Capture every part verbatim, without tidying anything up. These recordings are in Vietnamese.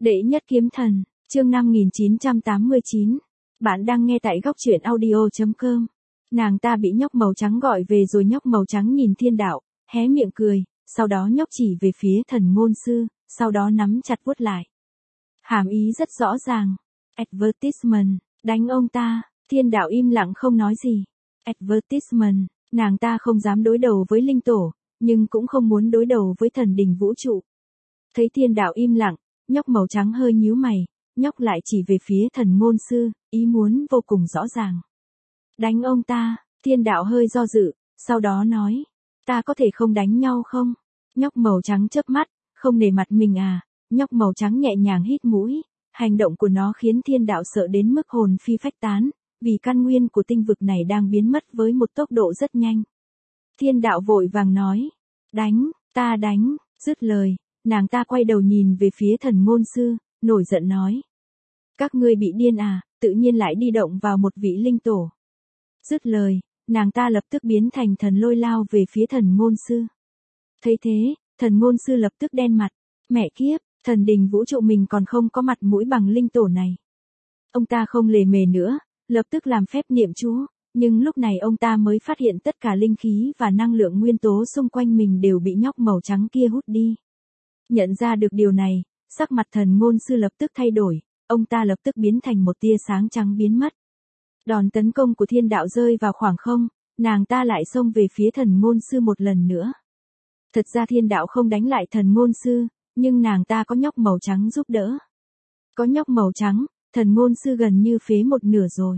Đệ nhất kiếm thần, chương năm nghìn chín trăm tám mươi chín. Bạn đang nghe tại góc truyện audio chấm com. Nàng ta bị nhóc màu trắng gọi về rồi nhóc màu trắng nhìn thiên đạo, hé miệng cười, sau đó nhóc chỉ về phía thần ngôn sư, sau đó nắm chặt vuốt lại. Hàm ý rất rõ ràng. Advertisement, đánh ông ta, thiên đạo im lặng không nói gì. Advertisement, nàng ta không dám đối đầu với linh tổ, nhưng cũng không muốn đối đầu với thần đình vũ trụ. Thấy thiên đạo im lặng, nhóc màu trắng hơi nhíu mày, nhóc lại chỉ về phía thần ngôn sư, ý muốn vô cùng rõ ràng. Đánh ông ta, thiên đạo hơi do dự, sau đó nói, ta có thể không đánh nhau không? Nhóc màu trắng chớp mắt, không nể mặt mình à? Nhóc màu trắng nhẹ nhàng hít mũi, hành động của nó khiến thiên đạo sợ đến mức hồn phi phách tán, vì căn nguyên của tinh vực này đang biến mất với một tốc độ rất nhanh. Thiên đạo vội vàng nói, đánh, ta đánh, dứt lời, nàng ta quay đầu nhìn về phía thần ngôn sư, nổi giận nói. Các ngươi bị điên à, tự nhiên lại đi động vào một vị linh tổ. Dứt lời, nàng ta lập tức biến thành thần lôi lao về phía thần ngôn sư. Thấy thế, thần ngôn sư lập tức đen mặt, mẹ kiếp, thần đình vũ trụ mình còn không có mặt mũi bằng linh tổ này. Ông ta không lề mề nữa, lập tức làm phép niệm chú, nhưng lúc này ông ta mới phát hiện tất cả linh khí và năng lượng nguyên tố xung quanh mình đều bị nhóc màu trắng kia hút đi. Nhận ra được điều này, sắc mặt thần ngôn sư lập tức thay đổi, ông ta lập tức biến thành một tia sáng trắng biến mất. Đòn tấn công của thiên đạo rơi vào khoảng không, nàng ta lại xông về phía thần ngôn sư một lần nữa. Thật ra thiên đạo không đánh lại thần ngôn sư, nhưng nàng ta có nhóc màu trắng giúp đỡ. Có nhóc màu trắng, thần ngôn sư gần như phế một nửa rồi.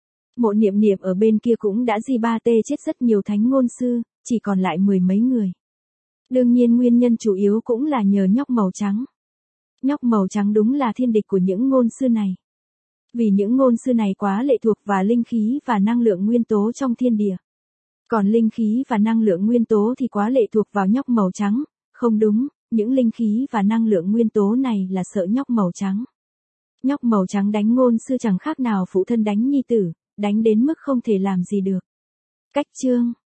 Mộ niệm niệm ở bên kia cũng đã di ba tê chết rất nhiều thánh ngôn sư, chỉ còn lại mười mấy người. Đương nhiên nguyên nhân chủ yếu cũng là nhờ nhóc màu trắng. Nhóc màu trắng đúng là thiên địch của những ngôn sư này. Vì những ngôn sư này quá lệ thuộc vào linh khí và năng lượng nguyên tố trong thiên địa. Còn linh khí và năng lượng nguyên tố thì quá lệ thuộc vào nhóc màu trắng, không đúng, những linh khí và năng lượng nguyên tố này là sợ nhóc màu trắng. Nhóc màu trắng đánh ngôn sư chẳng khác nào phụ thân đánh nhi tử, đánh đến mức không thể làm gì được. Cách chương